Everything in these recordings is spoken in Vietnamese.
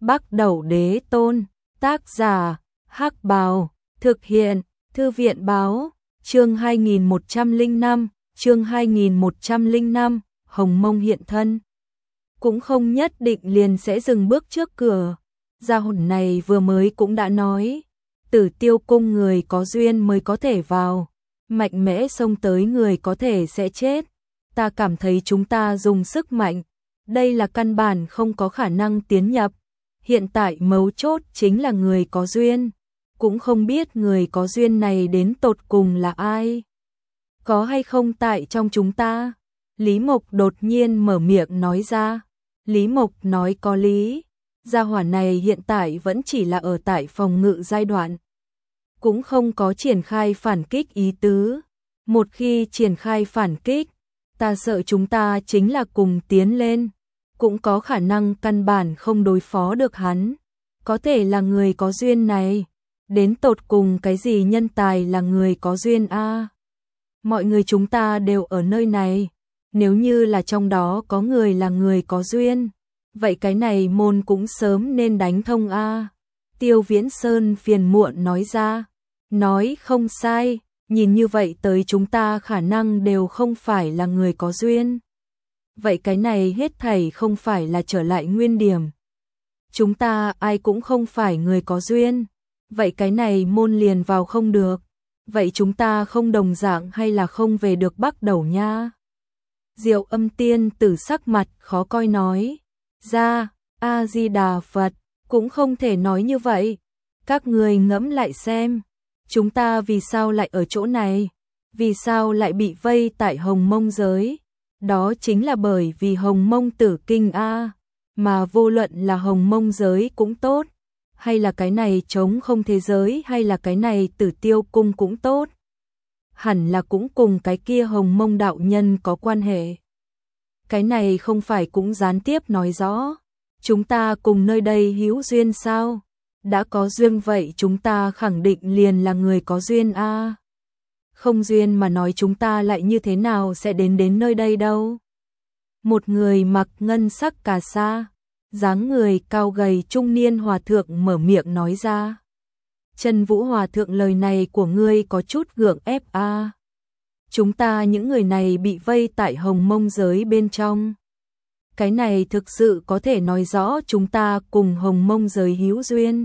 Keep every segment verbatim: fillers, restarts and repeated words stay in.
Bắc Đẩu Đế Tôn, tác giả, Hắc Bào, thực hiện, Thư viện báo, chương hai nghìn một trăm lẻ năm, chương hai nghìn một trăm lẻ năm, Hồng Mông hiện thân. Cũng không nhất định liền sẽ dừng bước trước cửa. Gia hồn này vừa mới cũng đã nói, Tử Tiêu cung người có duyên mới có thể vào, mạnh mẽ xông tới người có thể sẽ chết. Ta cảm thấy chúng ta dùng sức mạnh, đây là căn bản không có khả năng tiến nhập. Hiện tại mấu chốt chính là người có duyên, cũng không biết người có duyên này đến tột cùng là ai. Có hay không tại trong chúng ta? Lý Mộc đột nhiên mở miệng nói ra. Lý Mộc nói có lý, gia hỏa này hiện tại vẫn chỉ là ở tại phòng ngự giai đoạn, cũng không có triển khai phản kích ý tứ. Một khi triển khai phản kích, ta sợ chúng ta chính là cùng tiến lên, cũng có khả năng căn bản không đối phó được hắn. Có thể là người có duyên này, đến tột cùng cái gì nhân tài là người có duyên a? À? Mọi người chúng ta đều ở nơi này, nếu như là trong đó có người là người có duyên, vậy cái này môn cũng sớm nên đánh thông a. À? Tiêu Viễn Sơn phiền muộn nói ra, nói không sai, nhìn như vậy tới chúng ta khả năng đều không phải là người có duyên. Vậy cái này hết thảy không phải là trở lại nguyên điểm. Chúng ta ai cũng không phải người có duyên, vậy cái này môn liền vào không được. Vậy chúng ta không đồng dạng hay là không về được Bắc Đẩu nha? Diệu Âm Tiên Tử sắc mặt khó coi nói ra, A Di Đà Phật, cũng không thể nói như vậy. Các người ngẫm lại xem, chúng ta vì sao lại ở chỗ này? Vì sao lại bị vây tại Hồng Mông giới? Đó chính là bởi vì Hồng Mông Tử Kinh a, mà vô luận là Hồng Mông giới cũng tốt, hay là cái này trống không thế giới, hay là cái này Tử Tiêu cung cũng tốt, hẳn là cũng cùng cái kia Hồng Mông đạo nhân có quan hệ. Cái này không phải cũng gián tiếp nói rõ, chúng ta cùng nơi đây hữu duyên sao? Đã có duyên vậy chúng ta khẳng định liền là người có duyên a. Không duyên mà nói chúng ta lại như thế nào sẽ đến đến nơi đây đâu. Một người mặc ngân sắc cà sa, dáng người cao gầy trung niên hòa thượng mở miệng nói ra. Trần Vũ hòa thượng, lời này của ngươi có chút gượng ép a. À. Chúng ta những người này bị vây tại Hồng Mông giới bên trong. Cái này thực sự có thể nói rõ chúng ta cùng Hồng Mông giới hữu duyên.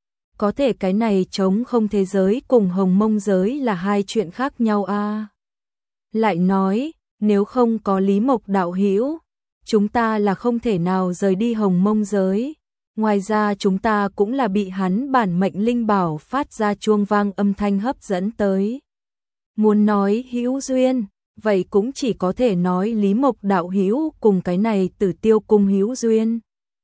Có thể cái này trống không thế giới cùng Hồng Mông giới là hai chuyện khác nhau a. À. Lại nói, nếu không có Lý Mộc đạo hữu, chúng ta là không thể nào rời đi Hồng Mông giới. Ngoài ra chúng ta cũng là bị hắn bản mệnh linh bảo phát ra chuông vang âm thanh hấp dẫn tới. Muốn nói hữu duyên, vậy cũng chỉ có thể nói Lý Mộc đạo hữu cùng cái này Tử Tiêu cung hữu duyên.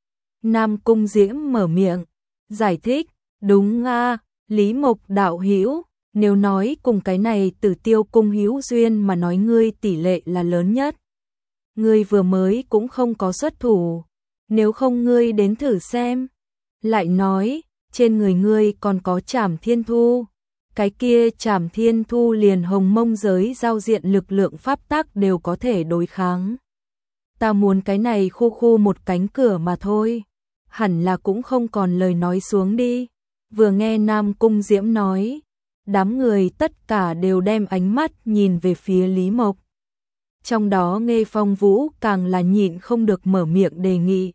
Nam Cung Diễm mở miệng, giải thích, đúng a, Lý Mộc đạo hữu, nếu nói cùng cái này Tử Tiêu cung hữu duyên mà nói ngươi tỷ lệ là lớn nhất. Ngươi vừa mới cũng không có xuất thủ, nếu không ngươi đến thử xem. Lại nói, trên người ngươi còn có Trảm Thiên Thu, cái kia Trảm Thiên Thu liền Hồng Mông giới giao diện lực lượng pháp tắc đều có thể đối kháng. Ta muốn cái này khu khu một cánh cửa mà thôi, hẳn là cũng không còn lời nói xuống đi. Vừa nghe Nam Cung Diễm nói, đám người tất cả đều đem ánh mắt nhìn về phía Lý Mộc. Trong đó Nghê Phong Vũ càng là nhịn không được mở miệng đề nghị.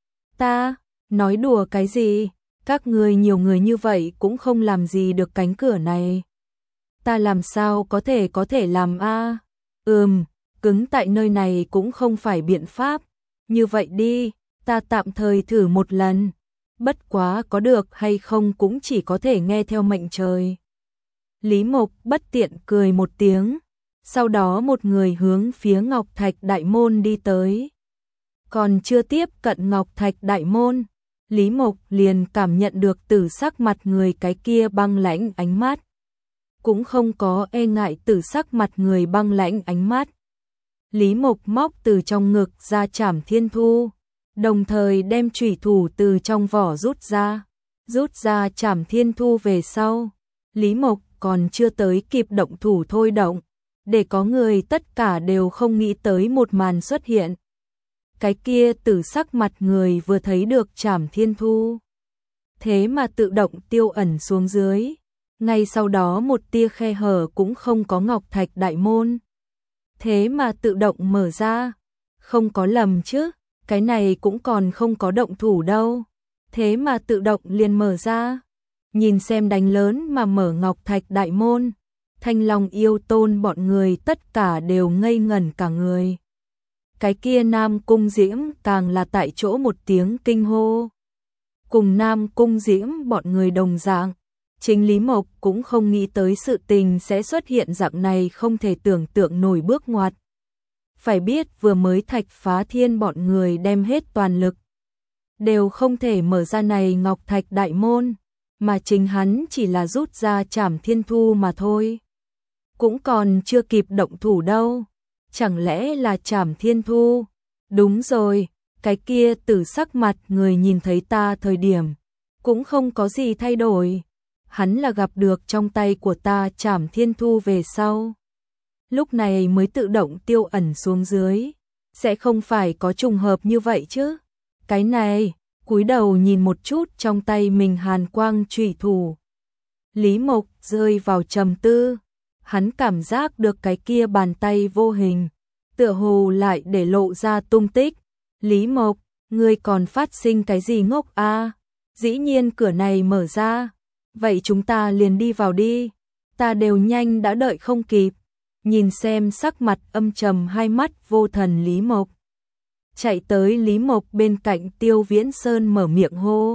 Ta, nói đùa cái gì? Các người nhiều người như vậy cũng không làm gì được cánh cửa này. Ta làm sao có thể có thể làm a? À? Ừm, cứng tại nơi này cũng không phải biện pháp. Như vậy đi, ta tạm thời thử một lần. Bất quá có được hay không cũng chỉ có thể nghe theo mệnh trời. Lý Mộc bất tiện cười một tiếng. Sau đó một người hướng phía Ngọc Thạch Đại Môn đi tới. Còn chưa tiếp cận Ngọc Thạch Đại Môn, Lý Mộc liền cảm nhận được từ sắc mặt người cái kia băng lãnh ánh mắt. Cũng không có e ngại từ sắc mặt người băng lãnh ánh mắt. Lý Mộc móc từ trong ngực ra Trảm Thiên Thu, đồng thời đem chủy thủ từ trong vỏ rút ra. Rút ra Trảm Thiên Thu về sau, Lý Mộc còn chưa tới kịp động thủ thôi động, để có người tất cả đều không nghĩ tới một màn xuất hiện. cái kia tử sắc mặt người vừa thấy được Trảm Thiên Thu. Thế mà tự động tiêu ẩn xuống dưới. Ngay sau đó một tia khe hở cũng không có ngọc thạch đại môn. Thế mà tự động mở ra. Không có lầm chứ, cái này cũng còn không có động thủ đâu. Thế mà tự động liền mở ra. Nhìn xem đánh lớn mà mở ngọc thạch đại môn. Thanh Long Yêu Tôn bọn người tất cả đều ngây ngẩn cả người. Cái kia Nam Cung Diễm càng là tại chỗ một tiếng kinh hô. Cùng Nam Cung Diễm bọn người đồng dạng, chính Lý Mộc cũng không nghĩ tới sự tình sẽ xuất hiện dạng này không thể tưởng tượng nổi bước ngoặt. Phải biết vừa mới Thạch Phá Thiên bọn người đem hết toàn lực, đều không thể mở ra này ngọc thạch đại môn, mà chính hắn chỉ là rút ra Trảm Thiên Thu mà thôi. Cũng còn chưa kịp động thủ đâu, chẳng lẽ là Trảm Thiên Thu? Đúng rồi, cái kia tử sắc mặt người nhìn thấy ta thời điểm, cũng không có gì thay đổi. Hắn là gặp được trong tay của ta Trảm Thiên Thu về sau. Lúc này mới tự động tiêu ẩn xuống dưới. Sẽ không phải có trùng hợp như vậy chứ? Cái này, cúi đầu nhìn một chút trong tay mình hàn quang trùy thủ. Lý Mộc rơi vào trầm tư. Hắn cảm giác được cái kia bàn tay vô hình, tựa hồ lại để lộ ra tung tích. Lý Mộc, ngươi còn phát sinh cái gì ngốc a? À? Dĩ nhiên cửa này mở ra. Vậy chúng ta liền đi vào đi. Ta đều nhanh đã đợi không kịp. Nhìn xem sắc mặt âm trầm hai mắt vô thần Lý Mộc. Chạy tới Lý Mộc bên cạnh Tiêu Viễn Sơn mở miệng hô.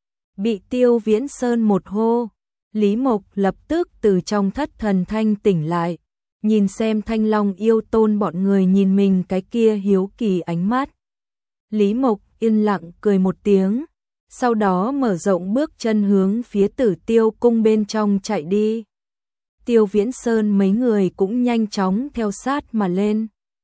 Bị Tiêu Viễn Sơn một hô, Lý Mộc lập tức từ trong thất thần thanh tỉnh lại. Nhìn xem Thanh Long Yêu Tôn bọn người nhìn mình cái kia hiếu kỳ ánh mắt. Lý Mộc yên lặng cười một tiếng, sau đó mở rộng bước chân hướng phía Tử Tiêu cung bên trong chạy đi. Tiêu Viễn Sơn mấy người cũng nhanh chóng theo sát mà lên.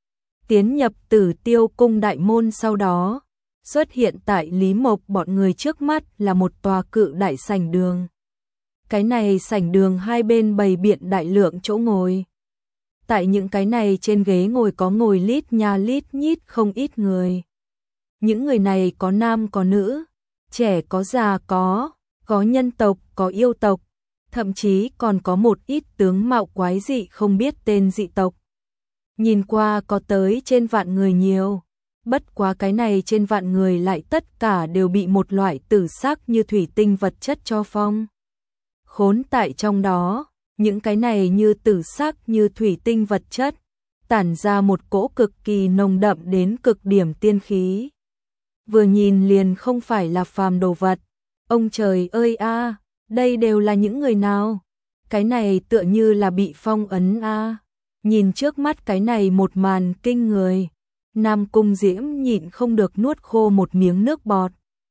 Tiến nhập Tử Tiêu cung đại môn sau đó, xuất hiện tại Lý Mộc bọn người trước mắt là một tòa cự đại sảnh đường. Cái này sảnh đường hai bên bày biện đại lượng chỗ ngồi. Tại những cái này trên ghế ngồi có ngồi lít nha lít nhít không ít người. Những người này có nam có nữ, trẻ có già có, có nhân tộc, có yêu tộc, thậm chí còn có một ít tướng mạo quái dị không biết tên dị tộc. Nhìn qua có tới trên vạn người nhiều, bất quá cái này trên vạn người lại tất cả đều bị một loại tử sắc như thủy tinh vật chất cho phong. Khốn tại trong đó, những cái này như tử sắc như thủy tinh vật chất, tản ra một cỗ cực kỳ nồng đậm đến cực điểm tiên khí. Vừa nhìn liền không phải là phàm đồ vật. Ông trời ơi a, à, đây đều là những người nào? Cái này tựa như là bị phong ấn a. À. Nhìn trước mắt cái này một màn kinh người, Nam Cung Diễm nhịn không được nuốt khô một miếng nước bọt.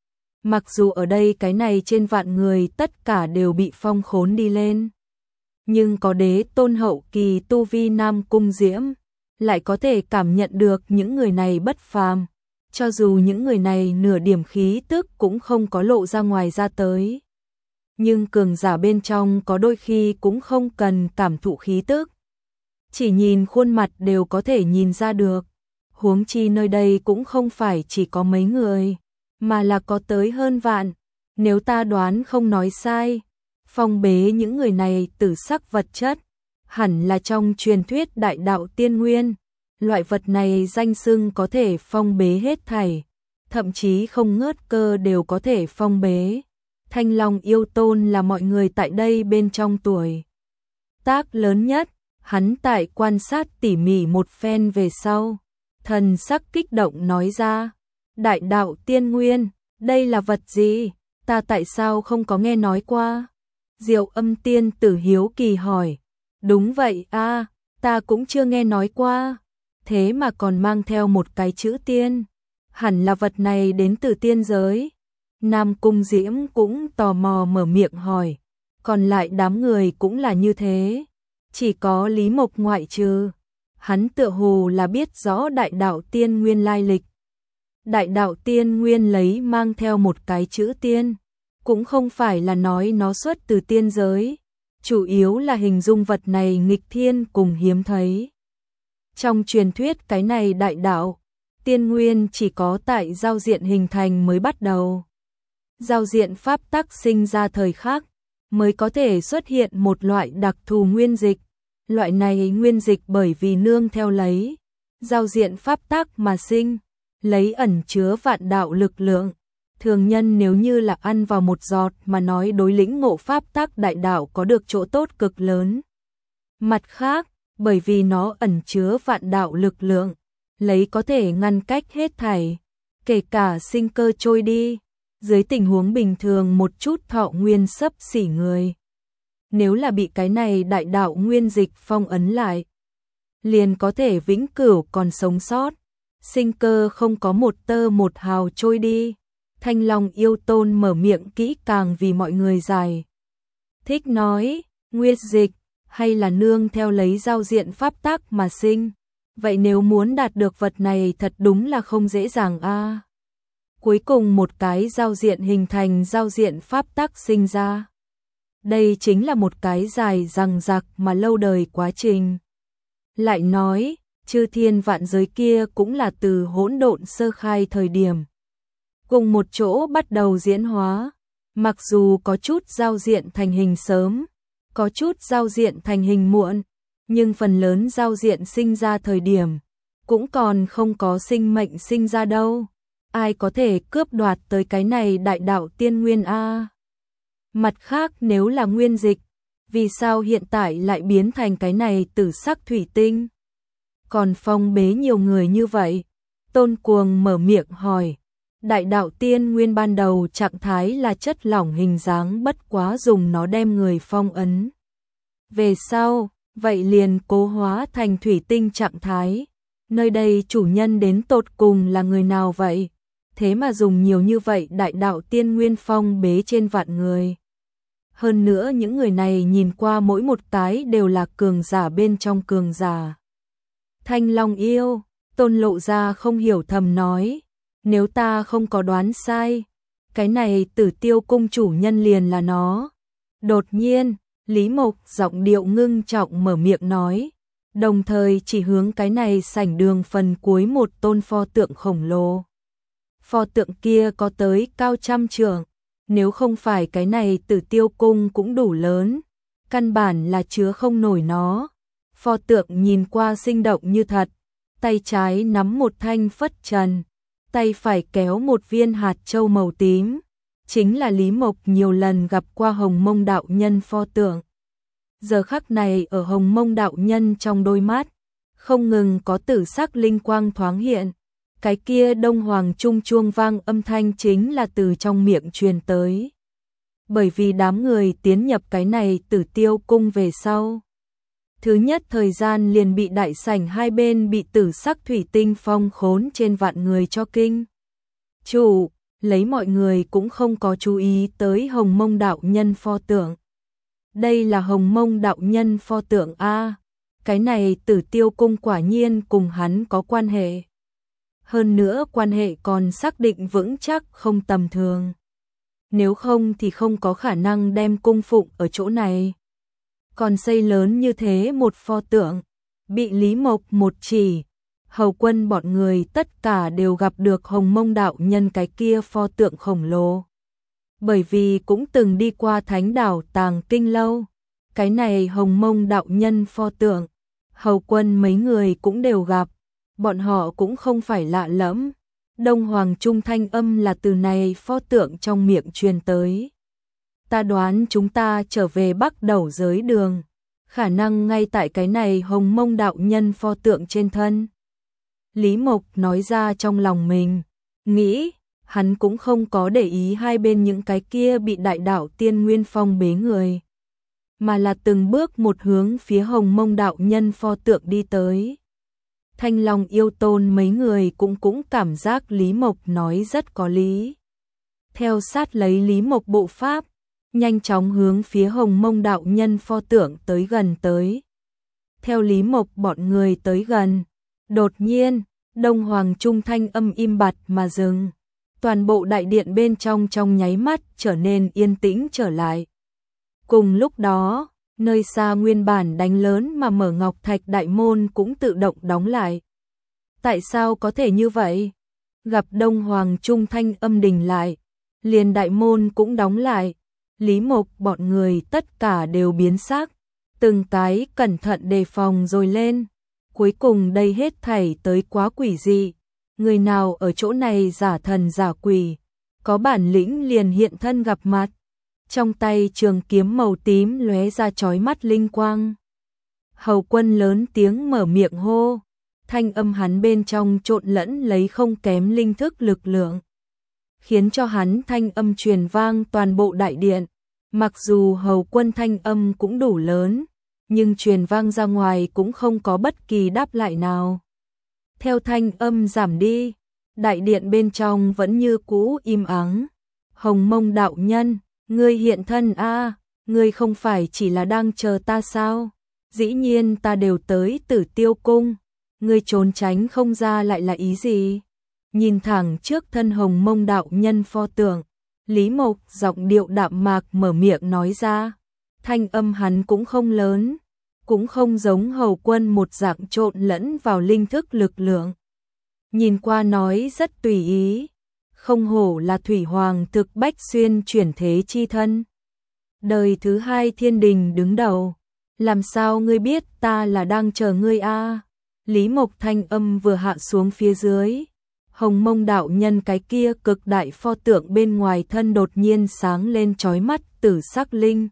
Mặc dù ở đây cái này trên vạn người tất cả đều bị phong khốn đi lên, nhưng có đế tôn hậu kỳ tu vi Nam Cung Diễm lại có thể cảm nhận được những người này bất phàm, cho dù những người này nửa điểm khí tức cũng không có lộ ra ngoài ra tới. Nhưng cường giả bên trong có đôi khi cũng không cần cảm thụ khí tức, chỉ nhìn khuôn mặt đều có thể nhìn ra được. Huống chi nơi đây cũng không phải chỉ có mấy người, mà là có tới hơn vạn. Nếu ta đoán không nói sai, phong bế những người này tử sắc vật chất, hẳn là trong truyền thuyết đại đạo tiên nguyên. Loại vật này danh xưng có thể phong bế hết thảy, thậm chí không ngớt cơ đều có thể phong bế. Thanh Long Yêu Tôn là mọi người tại đây bên trong tuổi tác lớn nhất, hắn tại quan sát tỉ mỉ một phen về sau, thần sắc kích động nói ra, đại đạo tiên nguyên, đây là vật gì? Ta tại sao không có nghe nói qua? Diệu Âm Tiên Tử hiếu kỳ hỏi. Đúng vậy a, ta cũng chưa nghe nói qua. Thế mà còn mang theo một cái chữ tiên, hẳn là vật này đến từ tiên giới. Nam Cung Diễm cũng tò mò mở miệng hỏi, còn lại đám người cũng là như thế, chỉ có Lý Mộc ngoại trừ. Hắn tựa hồ là biết rõ đại đạo tiên nguyên lai lịch. Đại đạo tiên nguyên lấy mang theo một cái chữ tiên, cũng không phải là nói nó xuất từ tiên giới, chủ yếu là hình dung vật này nghịch thiên cùng hiếm thấy. Trong truyền thuyết cái này đại đạo, tiên nguyên chỉ có tại giao diện hình thành mới bắt đầu. Giao diện pháp tắc sinh ra thời khắc, mới có thể xuất hiện một loại đặc thù nguyên dịch. Loại này nguyên dịch bởi vì nương theo lấy giao diện pháp tắc mà sinh, lấy ẩn chứa vạn đạo lực lượng. Thường nhân nếu như là ăn vào một giọt mà nói đối lĩnh ngộ pháp tắc đại đạo có được chỗ tốt cực lớn. Mặt khác, bởi vì nó ẩn chứa vạn đạo lực lượng, lấy có thể ngăn cách hết thảy, kể cả sinh cơ trôi đi, dưới tình huống bình thường một chút thọ nguyên xấp xỉ người. Nếu là bị cái này đại đạo nguyên dịch phong ấn lại, liền có thể vĩnh cửu còn sống sót, sinh cơ không có một tơ một hào trôi đi. Thanh Long Yêu Tôn mở miệng kỹ càng vì mọi người giải thích nói, nguyên dịch hay là nương theo lấy giao diện pháp tắc mà sinh. Vậy nếu muốn đạt được vật này thật đúng là không dễ dàng a. À. Cuối cùng một cái giao diện hình thành giao diện pháp tắc sinh ra. Đây chính là một cái dài dằng dặc mà lâu đời quá trình. Lại nói, chư thiên vạn giới kia cũng là từ hỗn độn sơ khai thời điểm. Cùng một chỗ bắt đầu diễn hóa, mặc dù có chút giao diện thành hình sớm, có chút giao diện thành hình muộn, nhưng phần lớn giao diện sinh ra thời điểm, cũng còn không có sinh mệnh sinh ra đâu. Ai có thể cướp đoạt tới cái này đại đạo tiên nguyên a? Mặt khác nếu là nguyên dịch, vì sao hiện tại lại biến thành cái này tử sắc thủy tinh? Còn phong bế nhiều người như vậy? Tôn Cuồng mở miệng hỏi. Đại đạo tiên nguyên ban đầu trạng thái là chất lỏng hình dáng, bất quá dùng nó đem người phong ấn. Về sau, vậy liền cố hóa thành thủy tinh trạng thái. Nơi đây chủ nhân đến tột cùng là người nào vậy? Thế mà dùng nhiều như vậy đại đạo tiên nguyên phong bế trên vạn người. Hơn nữa những người này nhìn qua mỗi một cái đều là cường giả bên trong cường giả. Thanh Long yêu, Tôn Lộ ra không hiểu thầm nói. Nếu ta không có đoán sai, cái này Tử Tiêu cung chủ nhân liền là nó. Đột nhiên, Lý Mộc giọng điệu ngưng trọng mở miệng nói, đồng thời chỉ hướng cái này sảnh đường phần cuối một tôn pho tượng khổng lồ. Pho tượng kia có tới cao trăm trượng, nếu không phải cái này Tử Tiêu cung cũng đủ lớn, căn bản là chứa không nổi nó. Pho tượng nhìn qua sinh động như thật, tay trái nắm một thanh phất trần, tay phải kéo một viên hạt châu màu tím, chính là Lý Mộc nhiều lần gặp qua Hồng Mông đạo nhân pho tượng. Giờ khắc này ở Hồng Mông đạo nhân trong đôi mắt, không ngừng có tử sắc linh quang thoáng hiện, cái kia Đông Hoàng trung chuông vang âm thanh chính là từ trong miệng truyền tới. Bởi vì đám người tiến nhập cái này Tử Tiêu cung về sau, thứ nhất thời gian liền bị đại sảnh hai bên bị tử sắc thủy tinh phong khốn trên vạn người cho kinh. Chủ, lấy mọi người cũng không có chú ý tới Hồng Mông đạo nhân pho tượng. Đây là Hồng Mông đạo nhân pho tượng a, cái này Tử Tiêu cung quả nhiên cùng hắn có quan hệ. Hơn nữa quan hệ còn xác định vững chắc không tầm thường. Nếu không thì không có khả năng đem cung phụng ở chỗ này. Còn xây lớn như thế một pho tượng, bị Lý Mộc một chỉ, hầu quân bọn người tất cả đều gặp được Hồng Mông đạo nhân cái kia pho tượng khổng lồ. Bởi vì cũng từng đi qua thánh đảo Tàng Kinh Lâu, cái này Hồng Mông đạo nhân pho tượng, hầu quân mấy người cũng đều gặp, bọn họ cũng không phải lạ lẫm. Đông Hoàng trung thanh âm là từ này pho tượng trong miệng truyền tới. Ta đoán chúng ta trở về Bắc Đẩu giới đường, khả năng ngay tại cái này Hồng Mông đạo nhân pho tượng trên thân. Lý Mộc nói ra trong lòng mình, nghĩ, hắn cũng không có để ý hai bên những cái kia bị đại đạo tiên nguyên phong bế người, mà là từng bước một hướng phía Hồng Mông đạo nhân pho tượng đi tới. Thanh Long yêu tôn mấy người cũng cũng cảm giác Lý Mộc nói rất có lý. Theo sát lấy Lý Mộc bộ pháp, nhanh chóng hướng phía Hồng Mông đạo nhân pho tượng tới gần tới. Theo Lý Mộc bọn người tới gần, đột nhiên, Đông Hoàng trung thanh âm im bặt mà dừng. Toàn bộ đại điện bên trong trong nháy mắt trở nên yên tĩnh trở lại. Cùng lúc đó, nơi xa nguyên bản đánh lớn mà mở ngọc thạch đại môn cũng tự động đóng lại. Tại sao có thể như vậy? Gặp Đông Hoàng Trung thanh âm đình lại, liền đại môn cũng đóng lại. Lý Mộc bọn người tất cả đều biến sắc, từng cái cẩn thận đề phòng rồi lên. Cuối cùng đây hết thảy tới quá quỷ dị. Người nào ở chỗ này giả thần giả quỷ, có bản lĩnh liền hiện thân gặp mặt. Trong tay trường kiếm màu tím lóe ra chói mắt linh quang. Hầu Quân lớn tiếng mở miệng hô, thanh âm hắn bên trong trộn lẫn lấy không kém linh thức lực lượng, khiến cho hắn thanh âm truyền vang toàn bộ đại điện. Mặc dù Hầu Quân thanh âm cũng đủ lớn, nhưng truyền vang ra ngoài cũng không có bất kỳ đáp lại nào. Theo thanh âm giảm đi, đại điện bên trong vẫn như cũ im ắng. Hồng Mông đạo nhân, ngươi hiện thân a, ngươi không phải chỉ là đang chờ ta sao? Dĩ nhiên ta đều tới Tử Tiêu cung, ngươi trốn tránh không ra lại là ý gì? Nhìn thẳng trước thân Hồng Mông đạo nhân pho tượng, Lý Mộc giọng điệu đạm mạc mở miệng nói ra, thanh âm hắn cũng không lớn, cũng không giống Hầu Quân một dạng trộn lẫn vào linh thức lực lượng. Nhìn qua nói rất tùy ý, không hổ là Thủy Hoàng thực Bách Xuyên chuyển thế chi thân. Đời thứ hai thiên đình đứng đầu, làm sao ngươi biết ta là đang chờ ngươi a? Lý Mộc thanh âm vừa hạ xuống phía dưới, Hồng Mông đạo nhân cái kia cực đại pho tượng bên ngoài thân đột nhiên sáng lên chói mắt tử sắc linh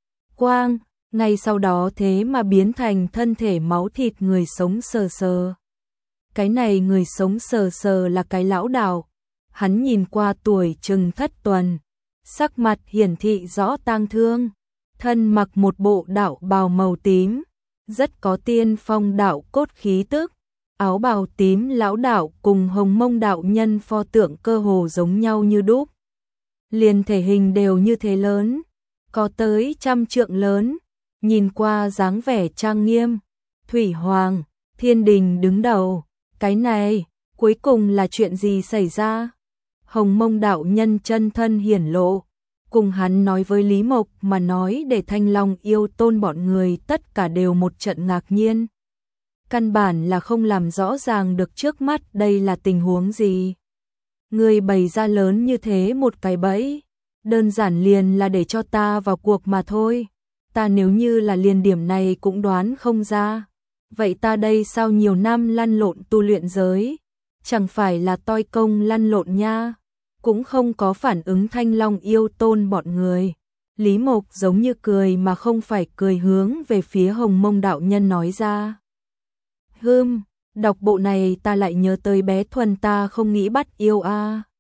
quang, ngay sau đó thế mà biến thành thân thể máu thịt người sống sờ sờ. Cái này người sống sờ sờ là cái lão đạo, hắn nhìn qua tuổi chừng thất tuần, sắc mặt hiển thị rõ tang thương, thân mặc một bộ đạo bào màu tím, rất có tiên phong đạo cốt khí tức. Áo bào tím lão đạo cùng Hồng Mông đạo nhân pho tượng cơ hồ giống nhau như đúc. Liền thể hình đều như thế lớn, có tới trăm trượng lớn, nhìn qua dáng vẻ trang nghiêm. Thủy Hoàng, thiên đình đứng đầu, cái này, cuối cùng là chuyện gì xảy ra? Hồng Mông đạo nhân chân thân hiển lộ, cùng hắn nói với Lý Mộc mà nói để Thanh Long yêu tôn bọn người tất cả đều một trận ngạc nhiên. Căn bản là không làm rõ ràng được trước mắt đây là tình huống gì. Người bày ra lớn như thế một cái bẫy, đơn giản liền là để cho ta vào cuộc mà thôi. Ta nếu như là liền điểm này cũng đoán không ra. Vậy ta đây sao nhiều năm lăn lộn tu luyện giới, chẳng phải là toi công lăn lộn nha, cũng không có phản ứng Thanh Long yêu tôn bọn người. Lý Mộc giống như cười mà không phải cười hướng về phía Hồng Mông đạo nhân nói ra. Hừm, đọc bộ này ta lại nhớ tới bé Thuần ta không nghĩ bắt yêu a.